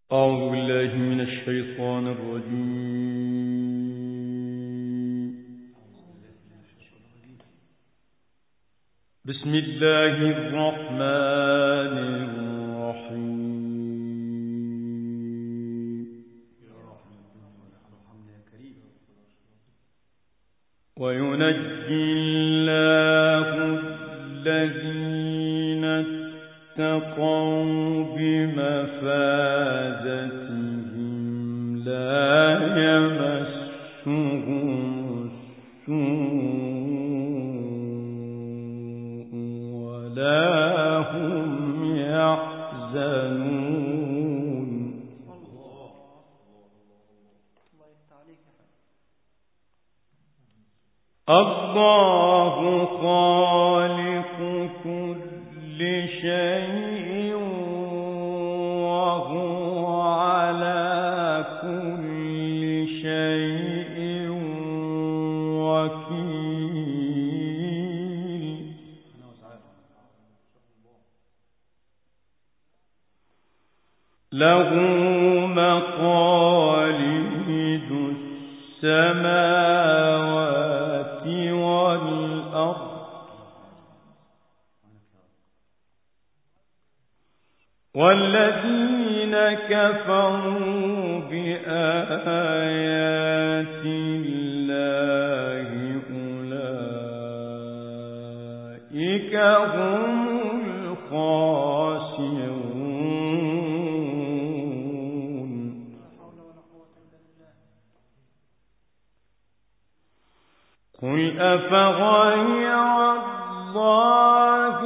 أعوذ بالله من الشيطان الرجيم. بسم الله الرحمن الرحيم. وينجي الله الذين اتقوا بمفازتهم لا يمسهم السوء ولا هم يحزنون. الله خالق كل شيء وهو على كل شيء وكيل. له مقاليد السماوات والأرض والذين كفروا بآيات الله أولئك هم الخاسرون. قل أفغير الله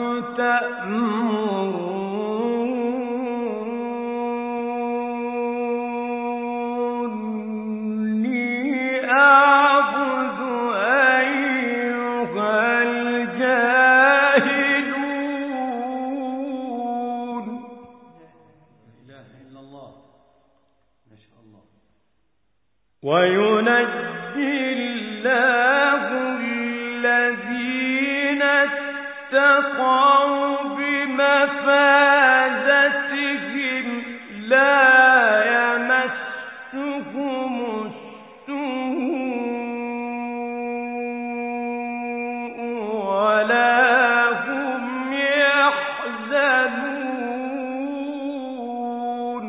تأمروني أعبد أيها الجاهلون. لا إله إلا الله ما شاء الله. وينجي الله الذين اتقوا بمفازتهم لا يمسهم السوء ولا هم يحزنون.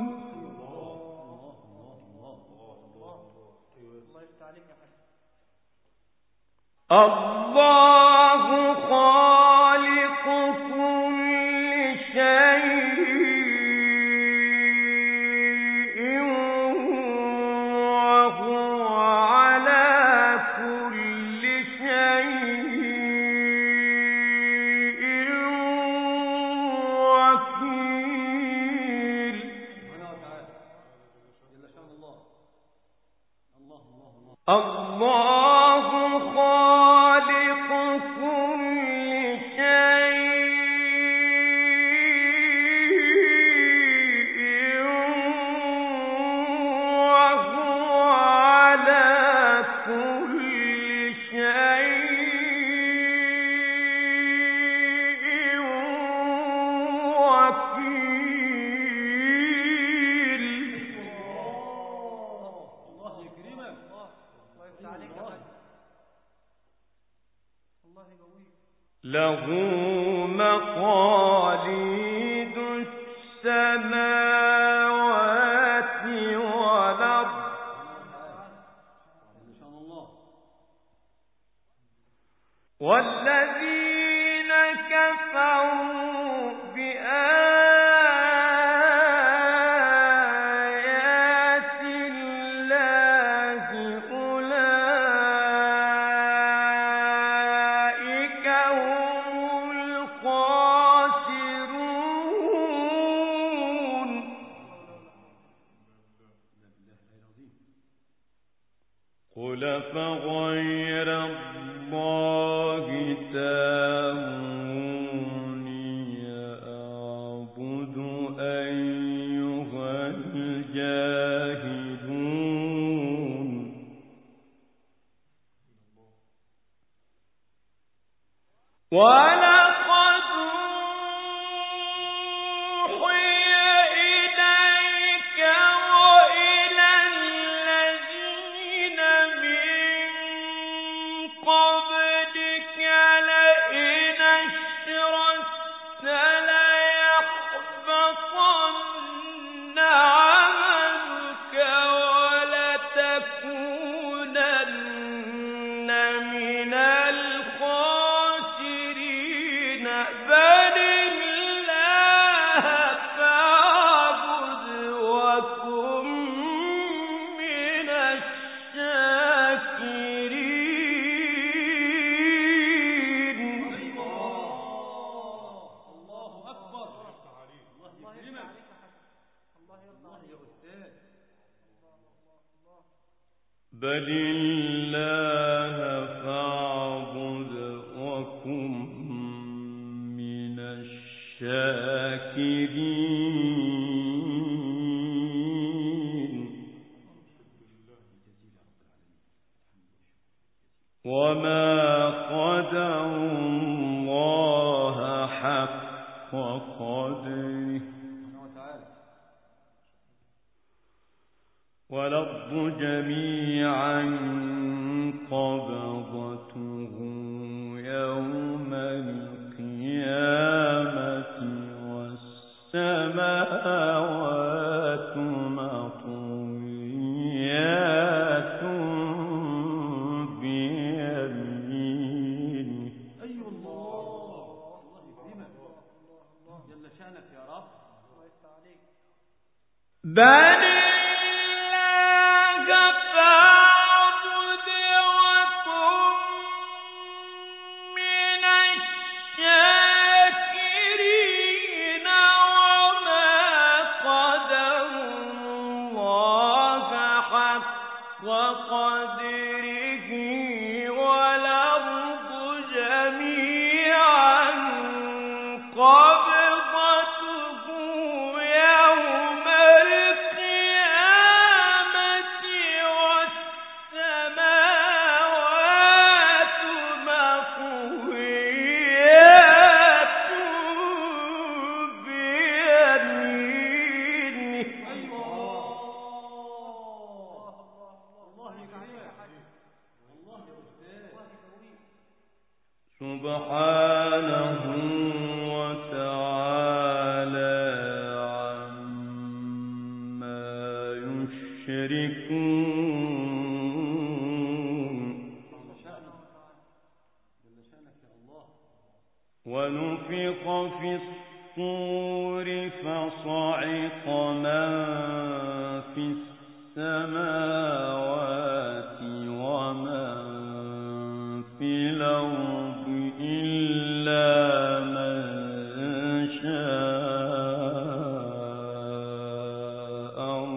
الله خالق كل شيء وهو على كل شيء وكيل. الله خالق كل شيء وهو على كل شيء وكيل. الله يكرمك. له مقاليد السماوات والأرض والذين كفروا بآيات الله أولئك هم الخاسرون. قل أفغير الله تأمروني أعبد أيها الجاهلون. ولقد أوحي إليك عملك ولتكونن من الخاسرين بل الله فاعبد وكن من الشاكرين. الله أكبر. الله يكرمك. الله يا أستاذ. بل الله فاعبد وكن من الشاكرين. وما قدروا الله حق قدره والأرض جميعا قبضته يوم القيامة والسماوات مطويات بيمينه. أي الله. الله يكرمك. جل شأنك يا رب. الله يفتح عليك. بل وقدره والأرض جميعا قبضته يوم القيامة والسماوات مطويات بيمينه. سبحانه وتعالى عما يشركون. ونفخ في الصور فصعق من في السماوات ومن في الأرض إلا من شاء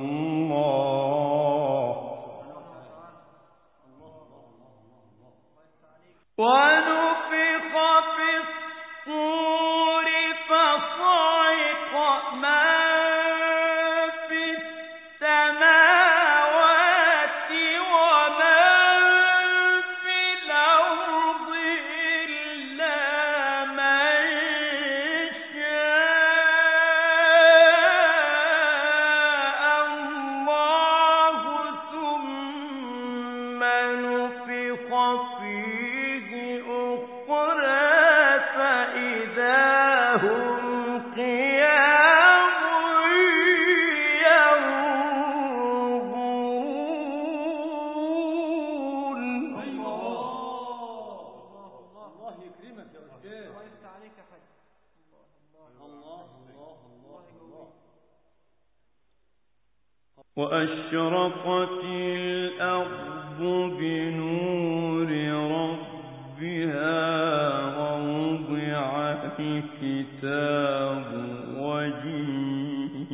الله. ونفخ في الصور فصعق من في السماوات ومن في الأرض إلا من شاء الله ثم نفخ فيه أخرى فإذا هم قيام ينظرون. الله يكرمك يا أستاذ. الله يفتح عليك يا حاج. الله الله الله الله. وأشرقت الأرض بنور ربها ووضع الكتاب وجيء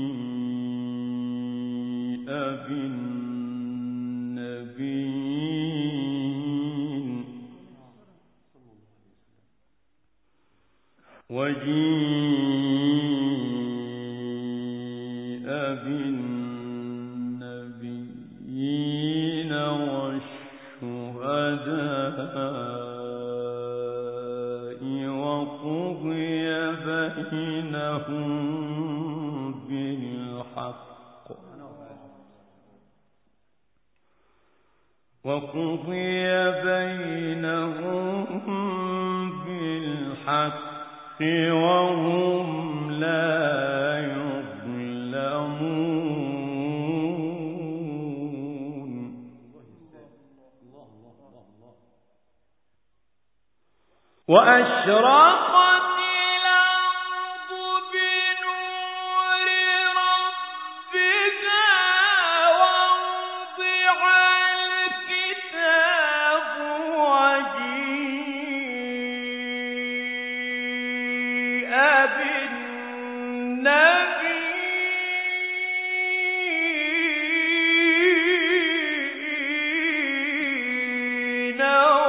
بالنبيين والشهداء وقضي بينهم بالحق وهم لا يظلمون. وأشرقت الأرض بنور ربها ووضع الكتاب وجيء بالنبيين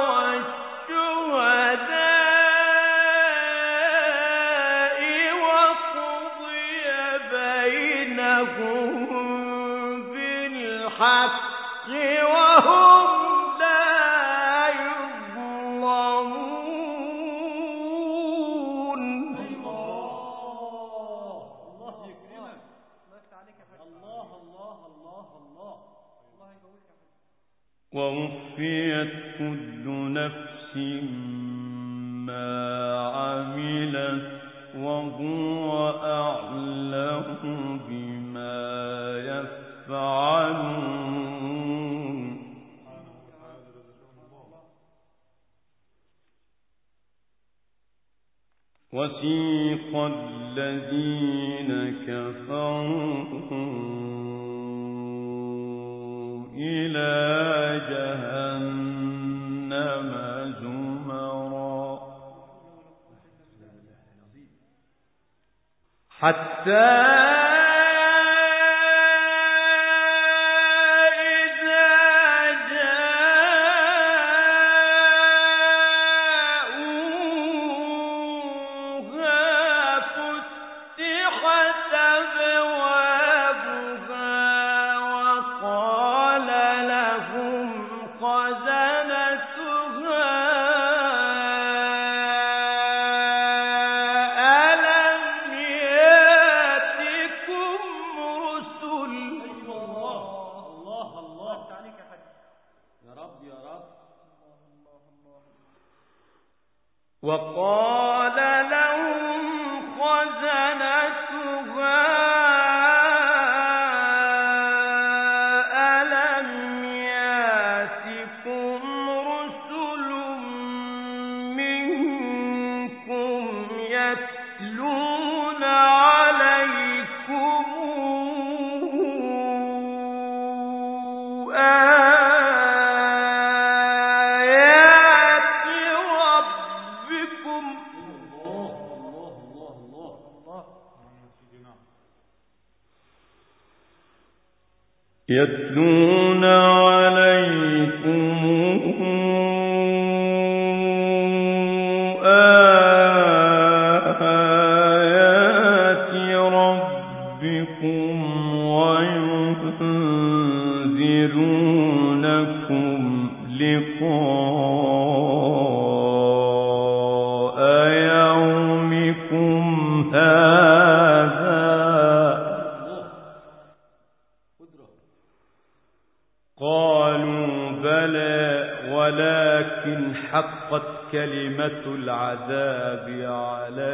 بالحق وهم لا يظلمون. الله يكرمك. الله الله الله الله. ووفيت كل نفس ما عملت وهو أعلم بما يفعلون. وسيق الذين كفروا إلى جهنم زمرا حتى وقال لهم خزنتها ألم يأتكم رسل منكم يتلون عليكم يتلون عليكم آيات ربكم وينذرونكم لقاء يومكم هذا. قالوا بلى ولكن حقت كلمة العذاب على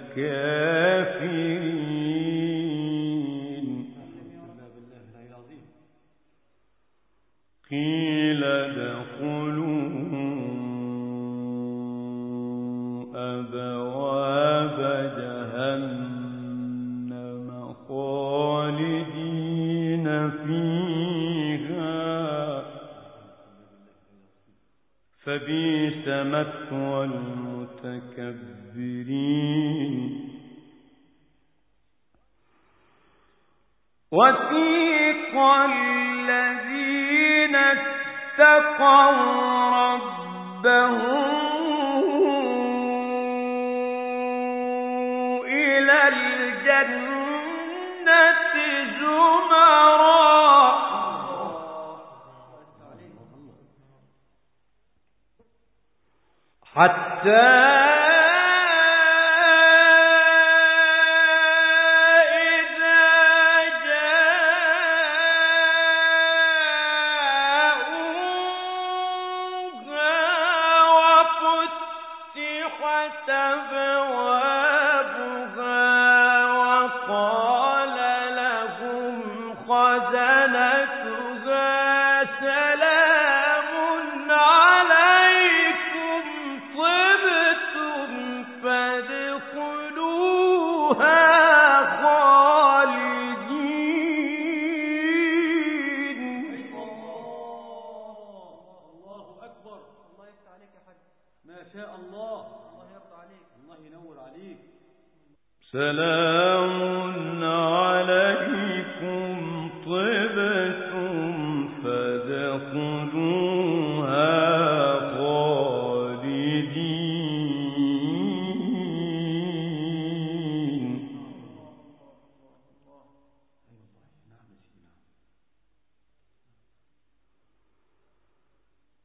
الكافرين. قيل ادخلوا أبواب جهنم خالدين فيها فبئس مثوى المتكبرين. وسيق الذين اتقوا ربهم إلى الجنة زمرا حتى سلام عليكم طبتم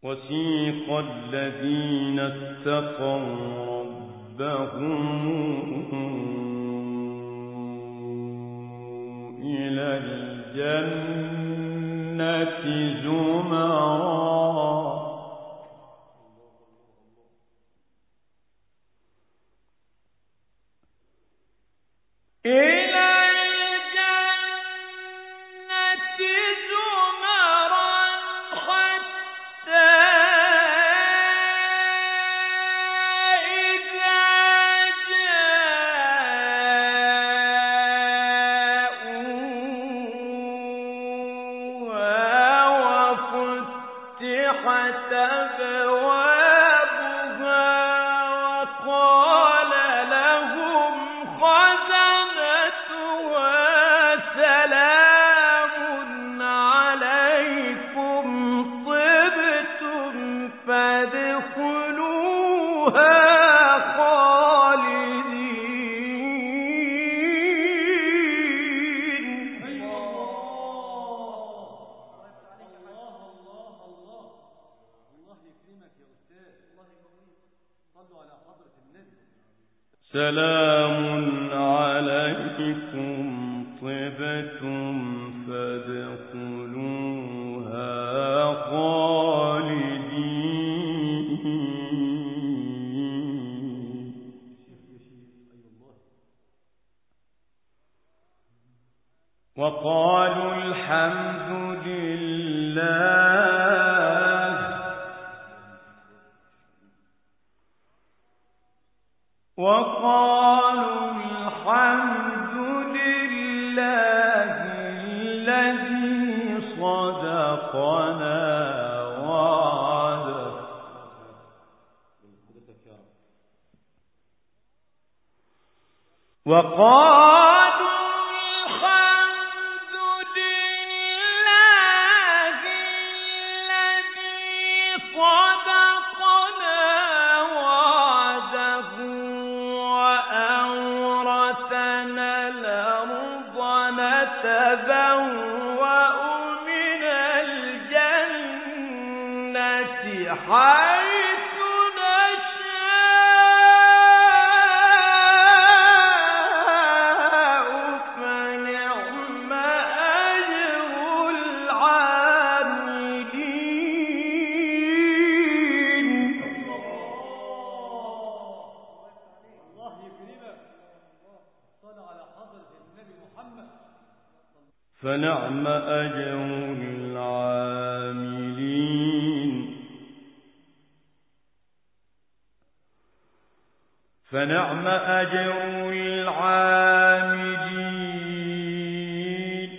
وسيق الذين اتقوا ربهم إلى الجنة زمرا سلام عليكم طبتم فادخلوها خالدين وقالوا الحمد لله الذي صدقنا وعده وأورثنا الأرض نتبوأ من الجنة حيث نشاء فنعم أجر العاملين الله يكرمك. صل على حضرة النبي محمد. فنعم أجر العاملين فنعم أجر العاملين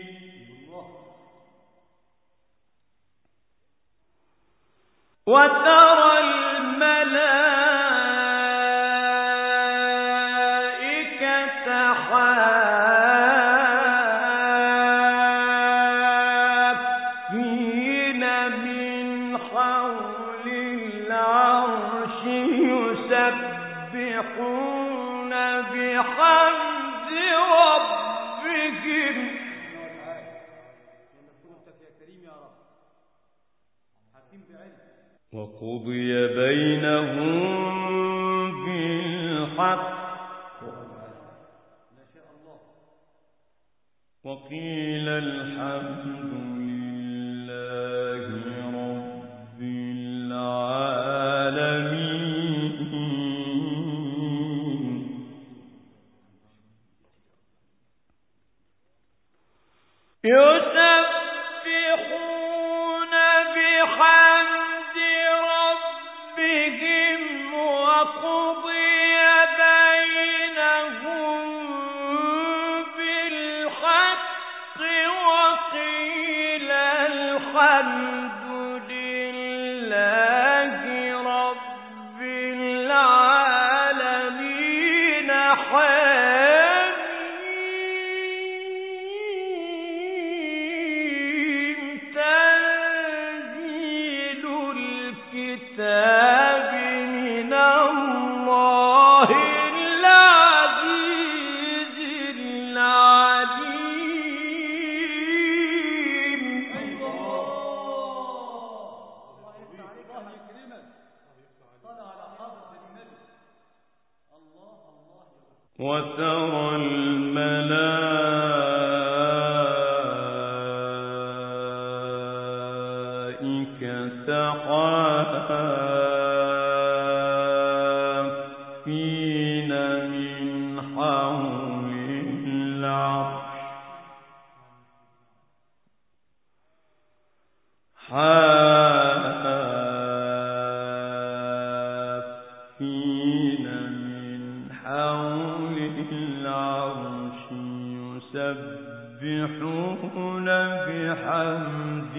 وترى الملائكة حافين من حول العرش يسبحون بحمد ربهم وقضي بينهم بالحق وقيل الحمد لله رب العالمين يسبحون بحمد ربهم وقضي بينهم بالحق وقيل الحمد لله رب العالمين حافين من حول العرش حافين من حول العرش يسبحون بحمد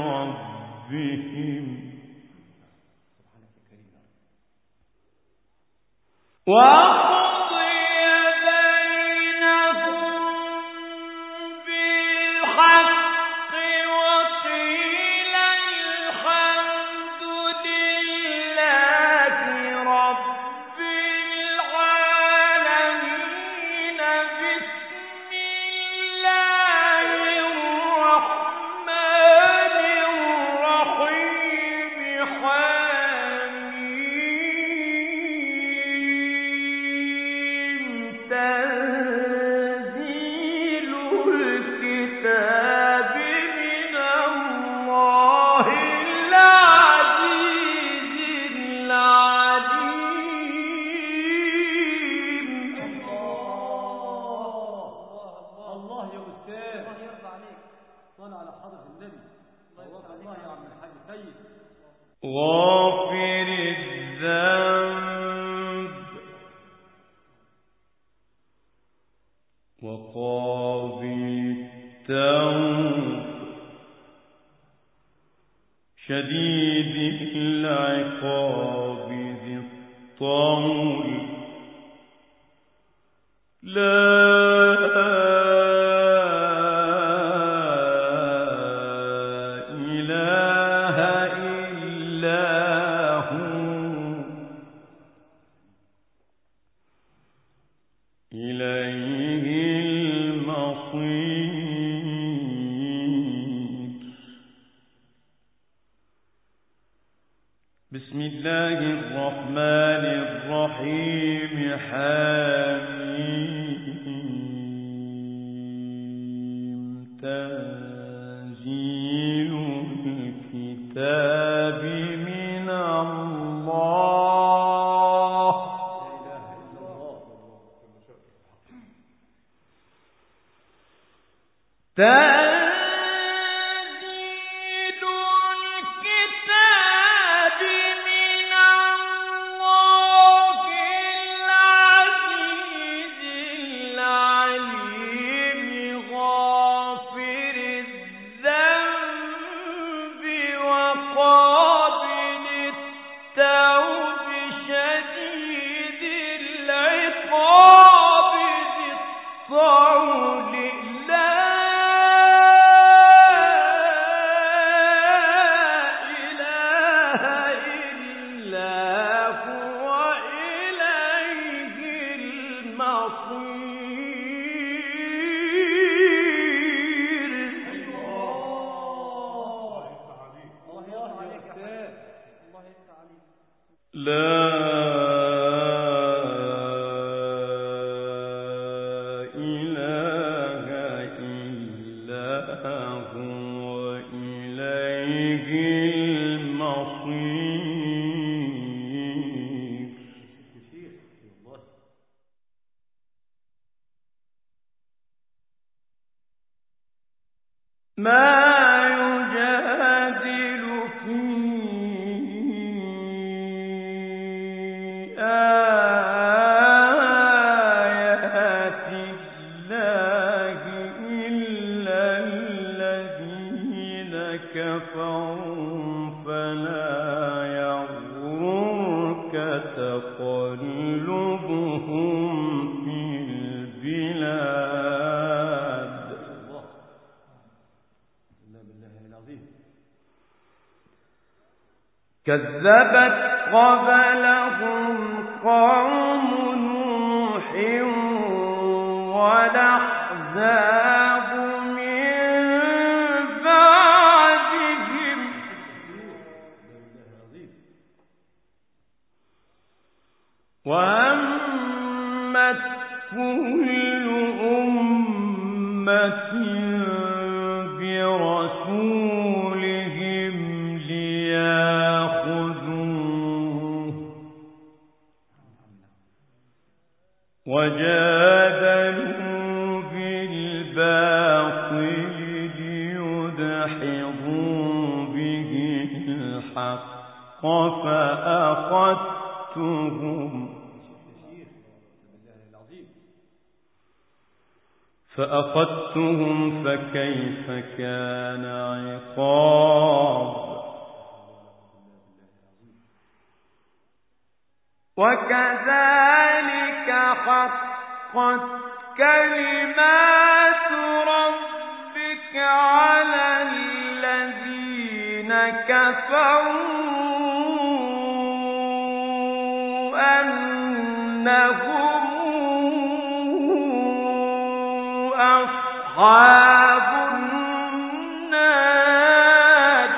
ربهم وقضي بينهم بالحق وقيل الحمد لله رب العالمين بسم الله الرحمن الرحيم تنزيل الكتاب من الله العزيز العليم. الله يا أستاذ، الله يرضى عليك. صل على حضرة النبي. الله يا عم الحاج سيد. غافر الذنب وقابل التوب شديد العقاب ذي الطول لا إله إلا هو إليه المصير. بسم الله الرحمن الرحيم حميم تنزيل الكتاب من الله تنزيل الكتاب من الله العزيز العليم غافر الذنب وقابل التوب شديد العقاب ذي الطول لا إله إلا هو إليه المصير. الله يرضى عليك يا أستاذ. الله يرضى عليك. لا إله إلا هو إليه المصير. ما يجادل في آيات الله إلا الذين كفروا فلا يغررك تقلبهم في البلاد. كذبت قبلهم قوم نوح والأحزاب من بعدهم وهمت كل أمة برسولهم ليأخذوه فأخذتهم فكيف كان عقاب وكذلك حقت كلمات ربك على الذين كفروا أنهم أصحاب النار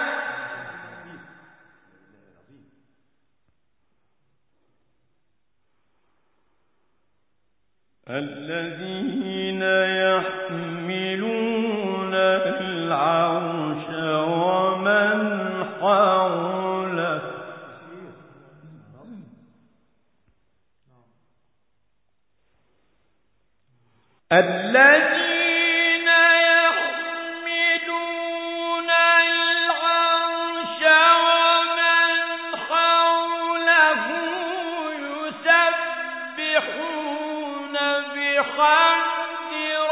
الذين يحملون العرش ومن حوله الذين يحملون العرش ومن حوله يسبحون بحمد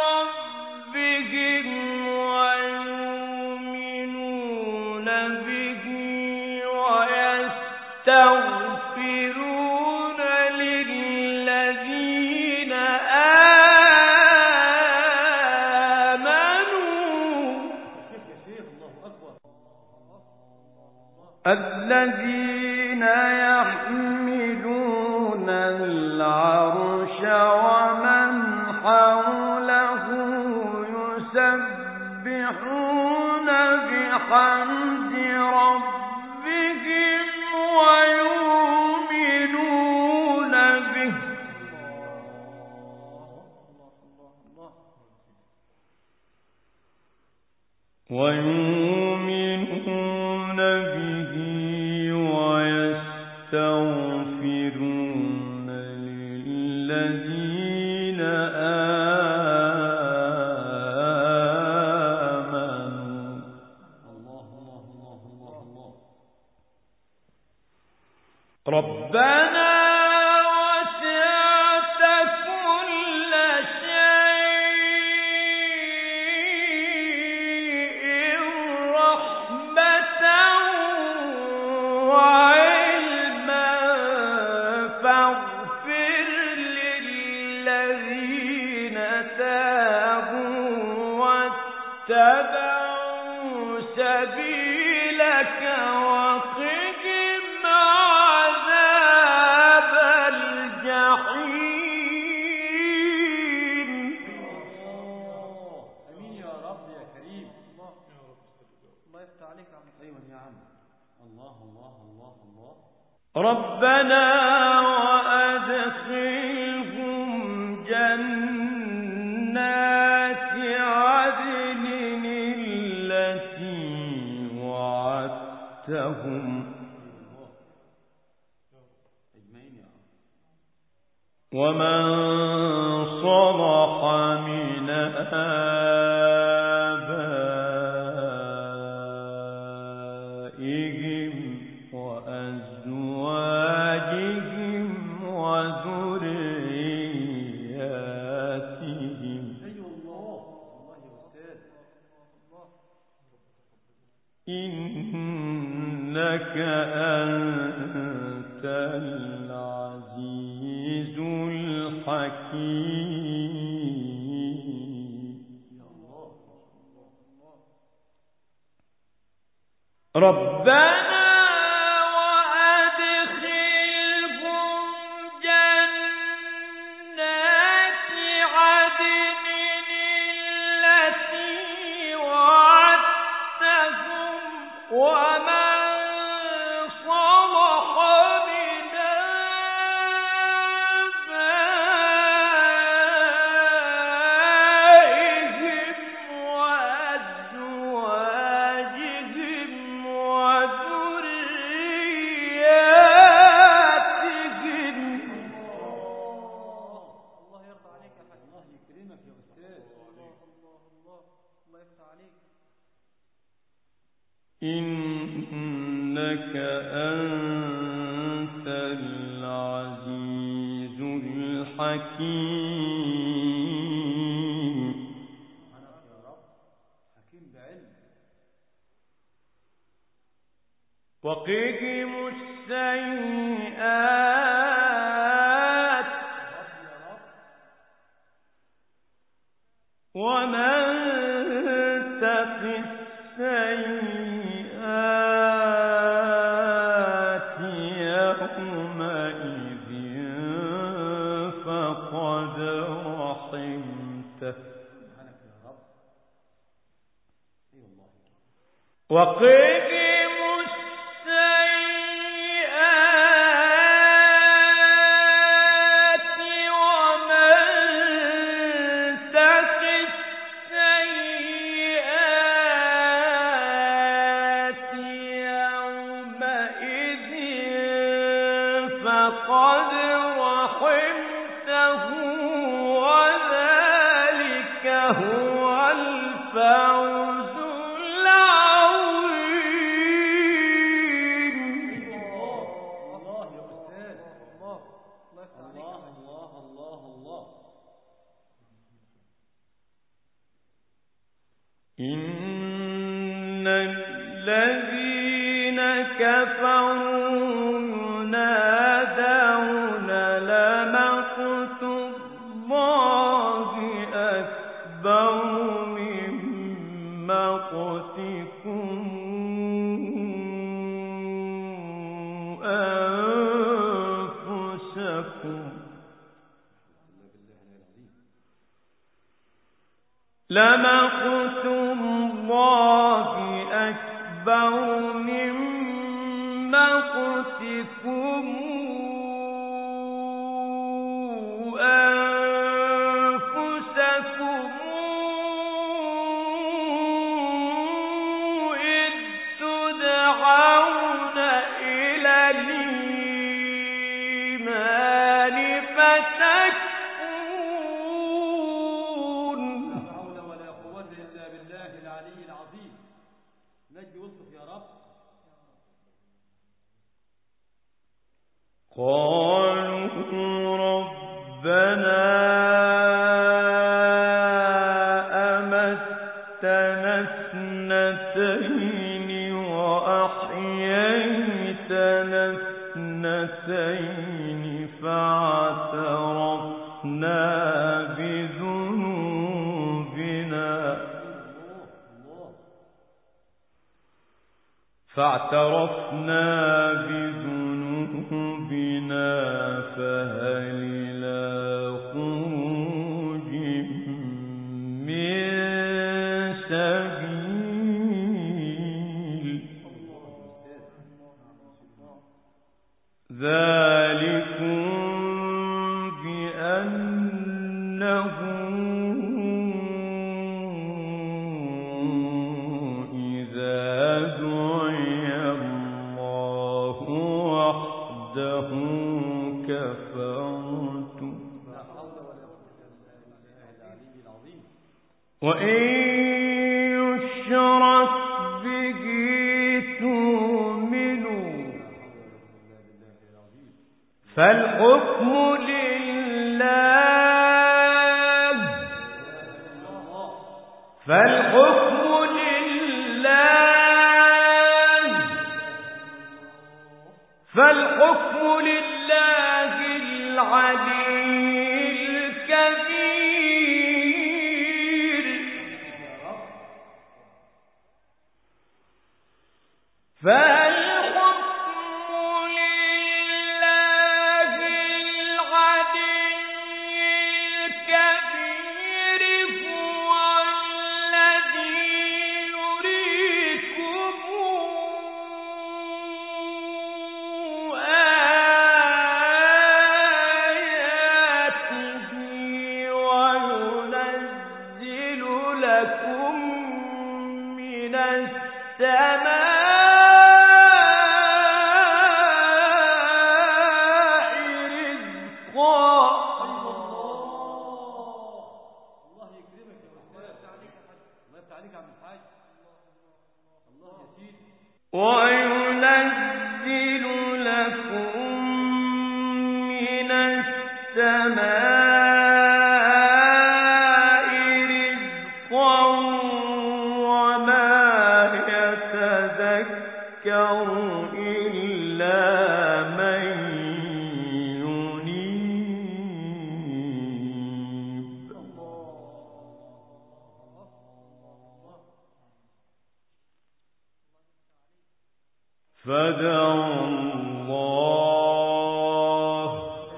ربهم ويؤمنون به ويستغفرون للذين الذين يحملون العرش ومن حوله يسبحون بحمد ربهم ويؤمنون به ويستغفرون للذين آمنوا ربنا وسعت كل شيء رحمة وعلما فاغفر للذين تابوا واتبعوا سبيلك وقهم عذاب الجحيم امين يا رب يا كريم. الله يفتح عليك يا عم. ايوه يا عم. الله الله الله الله. ربنا وأدخلهم جنات عدن التي وعدتهم ومن صلح من آبائهم وأزواجهم وذرياتهم إنك أنت العزيز الحكيم ربنا وأدخلهم جنات عدن التي وعدتهم ومن صلح من آبائهم وأزواجهم وذرياتهم الله يرضى عليك يا حاج. الله يكرمك يا أستاذ. الله الله الله. الله يفتح عليك. إنك إنك أنت العزيز الحكيم. وقهم السيئات ومن تق السيئات يومئذ فقد رحمته. وقهم السيئات ومن تق السيئات يومئذ فقد رحمته وذلك هو الفوز إن الذين كفروا ينادون لمقت الله أكبر من مقتكم أنفسكم. لمقت الله أكبر من مقتكم أنفسكم إذ تدعون إلى الإيمان فتكفرون. قالوا ربنا أمتنا اثنتين وأحييتنا اثنتين فاعترفنا بذنوبنا فهل إلى خروج من سبيل. ذلكم بأنه وإن يشرك به تؤمنوا فالحكم لله العلي الكبير. وينزل إلا من ينيب فادعوا الله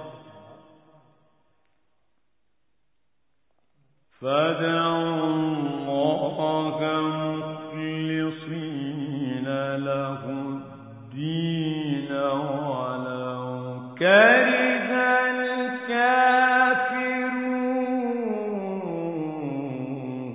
مخلصين له الدين ولو كره الكافرون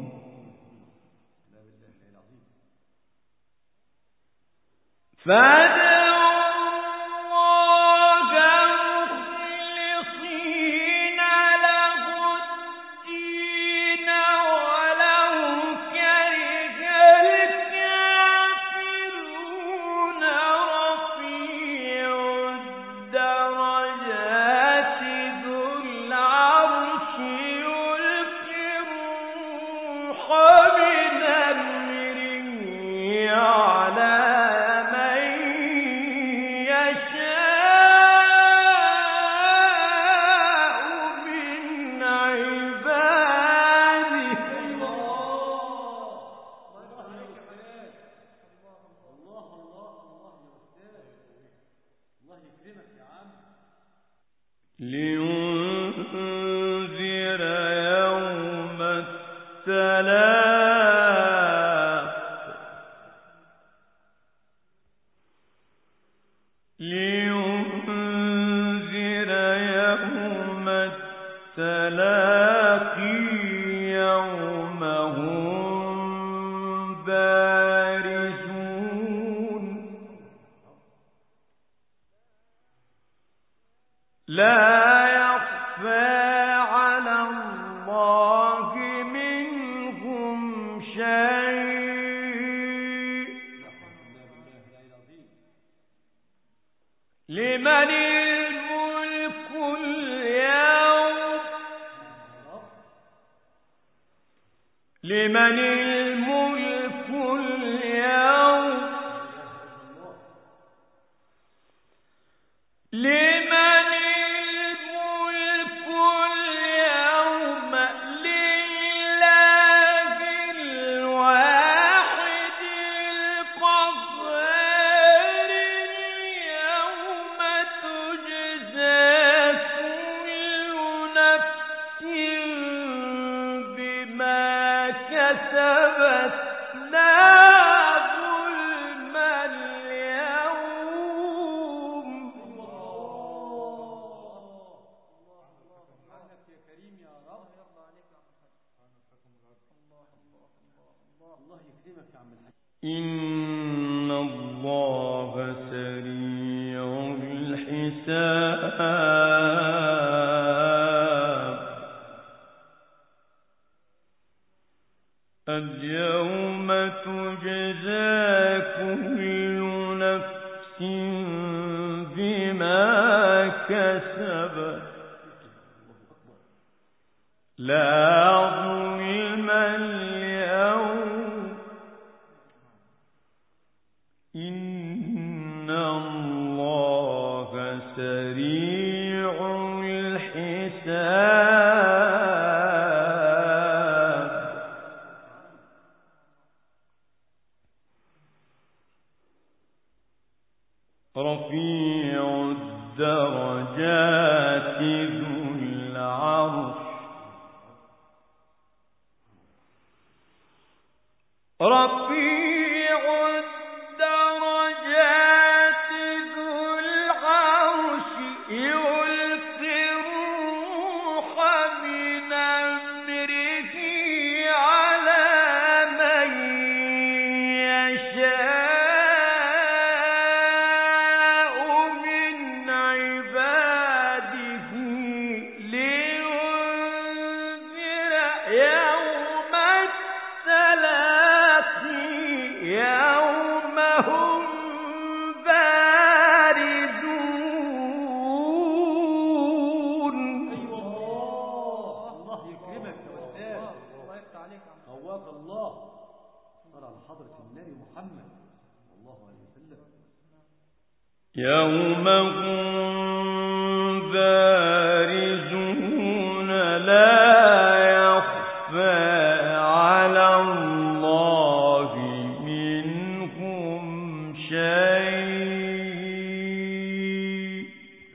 لينذر يوم التلاق يوم هم بارزون لا يخفى على الله منهم شيء لمن الملك اليوم لمن الملك اليوم لمن الملك اليوم لله الواحد القهار اليوم تجزى كل نفس بما كسبت لا ظلم اليوم يا كريم يا رب الله يكرمك يا عم الحاج. إن الله سريع الحساب اليوم تجزى كل نفس بما كسبت لا ظلم اليوم إن الله سريع الحساب رفيع الدرجات ذو العرش رفيع الدرجات ذو العرش يلقي الروح من أمره على من يشاء من عباده لينذر يوم التلاق يوم هم بارزون. الله يكرمك يا أستاذ. الله يفتح عليك. هواك الله. صل على حضرة النبي محمد. يوم هم بارزون لا يخفى على الله منهم شيء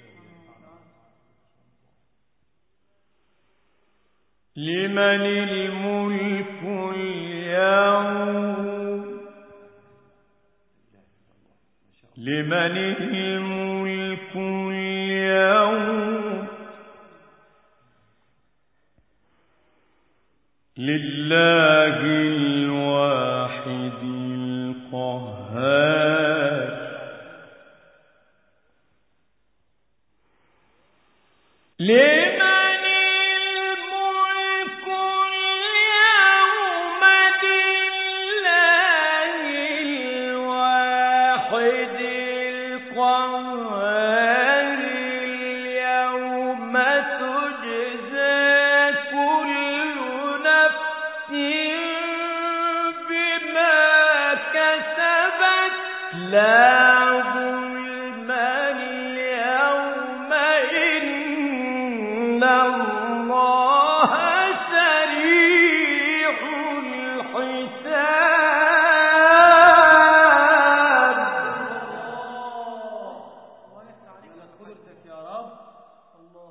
لمن الملك اليوم لمن الملك اليوم لله الواحد القهار لمن الملك اليوم لله الواحد القهار اليوم تجزى كل نفس بما كسبت لا ظلم اليوم إن الله سريع الحساب. الله يفتح عليك قدرتك يا رب. الله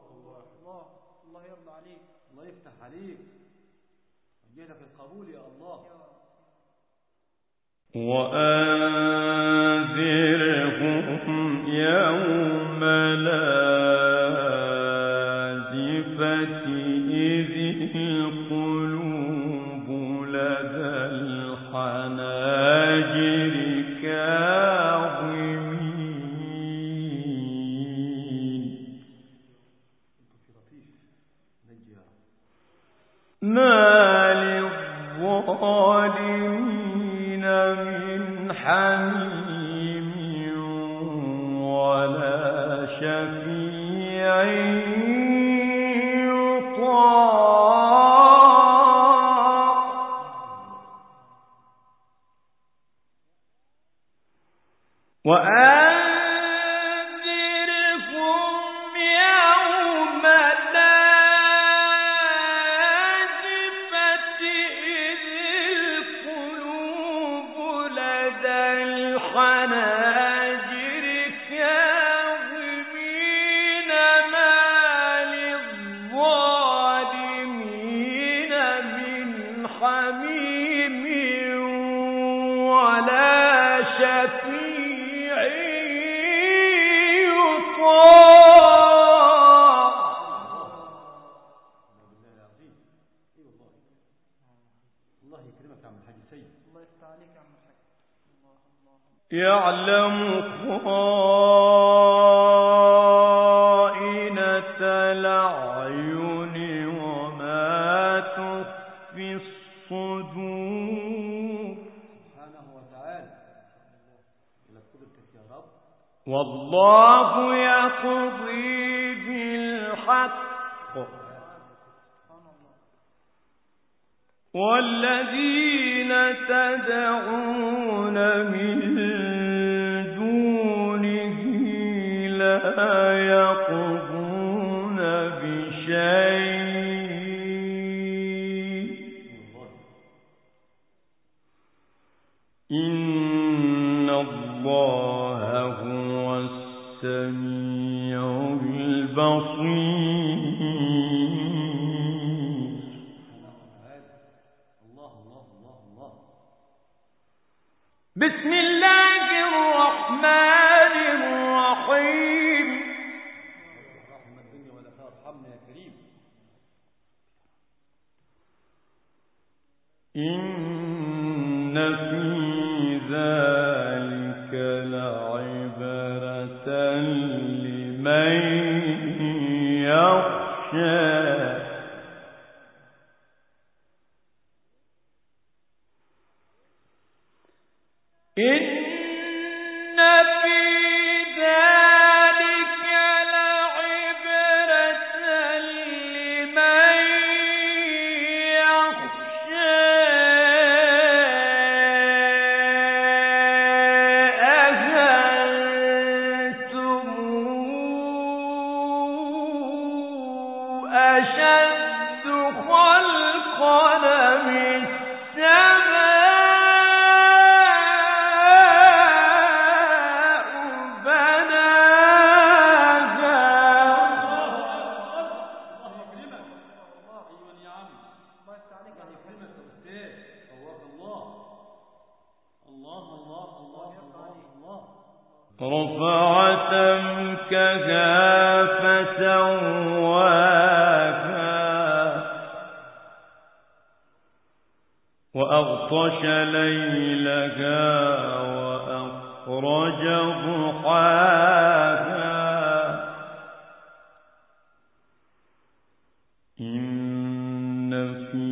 يرضى عليك. الله يفتح عليك وجهلك القبول يا الله. وأنذرهم يوم الآزفة إذ القلوب لدى الحناجر كاظمين ما للظالمين من حميم ولا شفيع يطاع وأنذرهم يوم الآزفة إذ القلوب لدى الحناجر كاظمين ما للظالمين من حميم ولا شفيع يطاع. الله يكرمك يا عم الحاج سيد. الله يفتح عليك يا عم الحاج. يعلم خائنة الأعين وما تخفي الصدور سبحانه وتعالى. لك قدرتك يا رب. والله يقضي بالحق والذين تدعون من دونه لا يقضون بشيء إن الله هو السميع البصير. بسم الله الرحمن الرحيم. رحمة الدنيا والآخرة ارحمنا يا كريم. إن في ذلك لعبرة لمن يخشى. إن في ذلك لعبرة لمن يخشى. رفع سمكها فسواها وأغطش ليلها وأخرج ضحاها إن في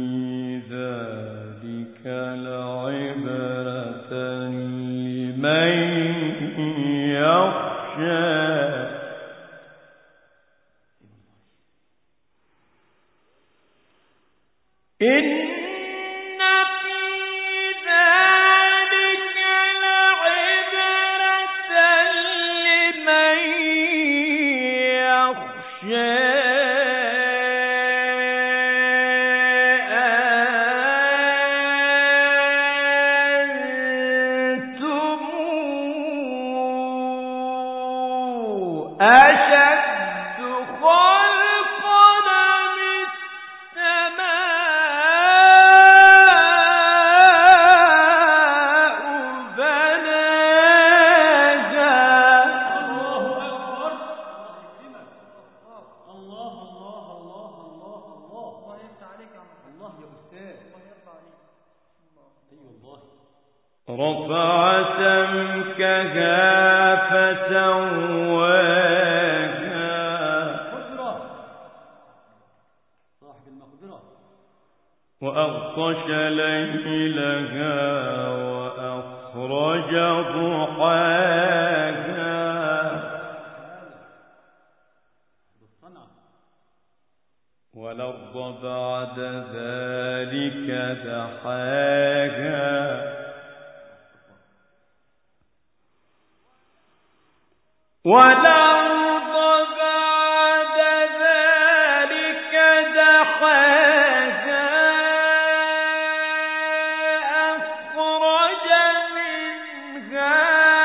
ذلك لعبرة لمن يخشى رفع سمكها فسواها وأغطش ليلها وأخرج ضحاها والأرض بعد ذلك دحاها والأرض بعد ذلك دحاها أخرج منها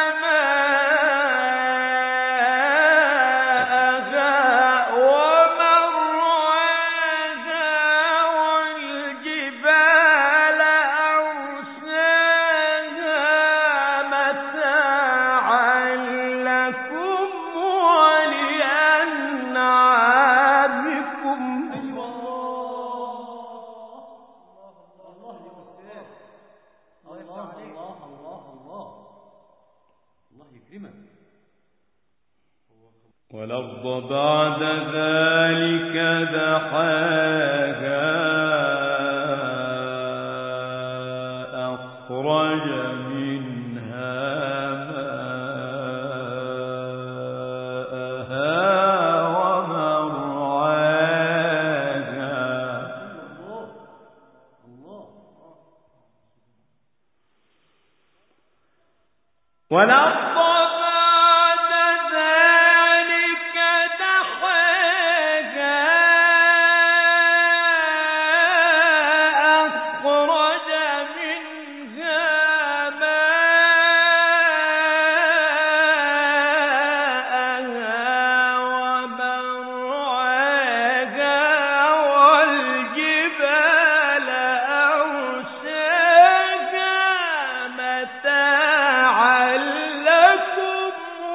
ماءها ومرعاها والجبال أرساها متاعا لكم ولأنعامكم والأرض بعد ذلك دحاها أخرج منها ماءها ومرعاها والأرض بعد ذلك دحاها أخرج منها ماءها ومرعاها والجبال أرساها متاعا لكم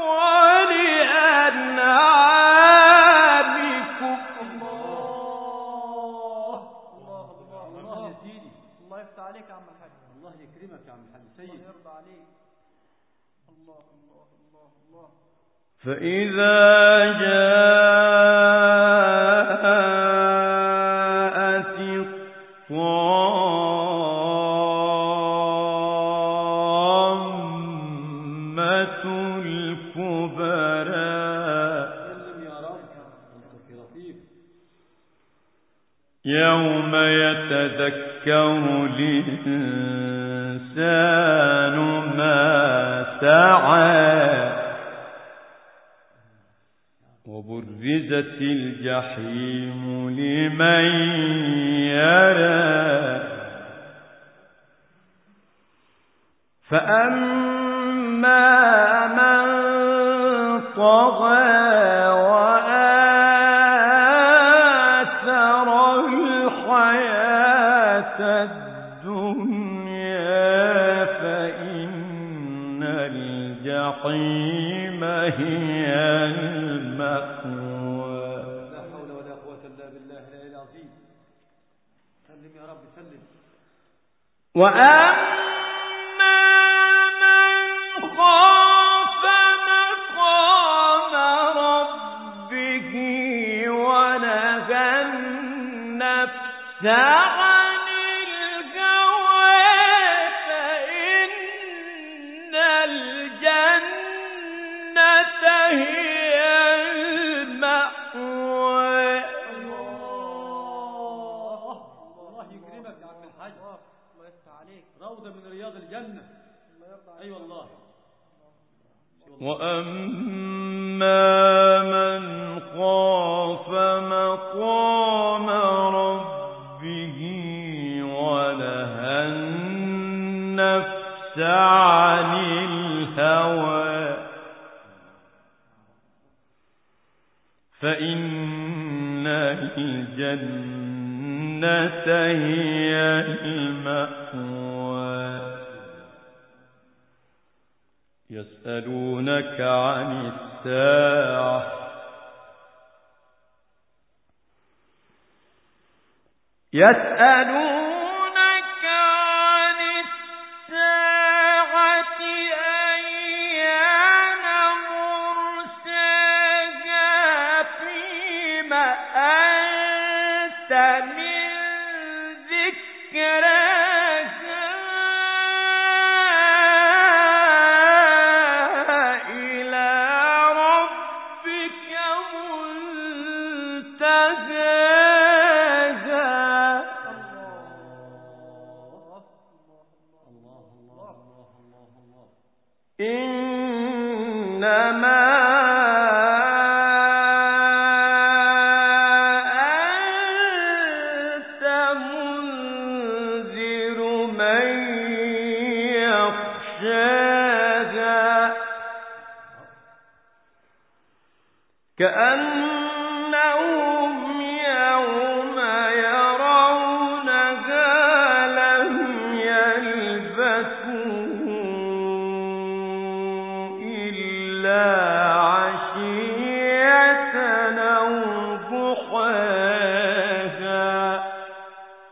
ولأنعامكم الله يا سيدي، الله يفتح عليك يا عم الحاج، الله يكرمك يا عم الحاج سيد، الله يرضى عليك. الله الله الله الله. فإذا جاءت الطامة الكبرى يوم يتذكر الإنسان ما سعى وبرزت الجحيم لمن يرى فأما من طغى وآثر الحياة الدنيا فإن الجحيم هي المأوى. لا حول ولا قوة إلا بالله العلي العظيم. سلم يا رب سلم. وأما من خاف مقام ربه ونهى النفس عن الهوى فإن الجنة هي المأوى. الله يكرمك يا عم الحاج. الله يفتح عليك. روضة من رياض الجنة. أي والله. وأما من خاف مقام ربه ونهى النفس عن الهوى فإن الجنة هي المأوى. يسألونك عن الساعة أيان مرساها فيما أنت من ذكراها إلى ربك منتهاها. إنما أنت منذر من يخشاها كأنهم يوم يرونها لم يلبثوا إلا عشية أو ضحاها.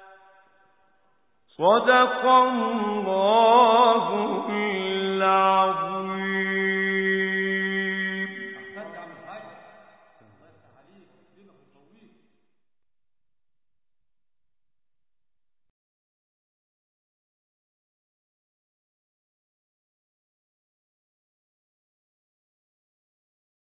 صدق الله العظيم.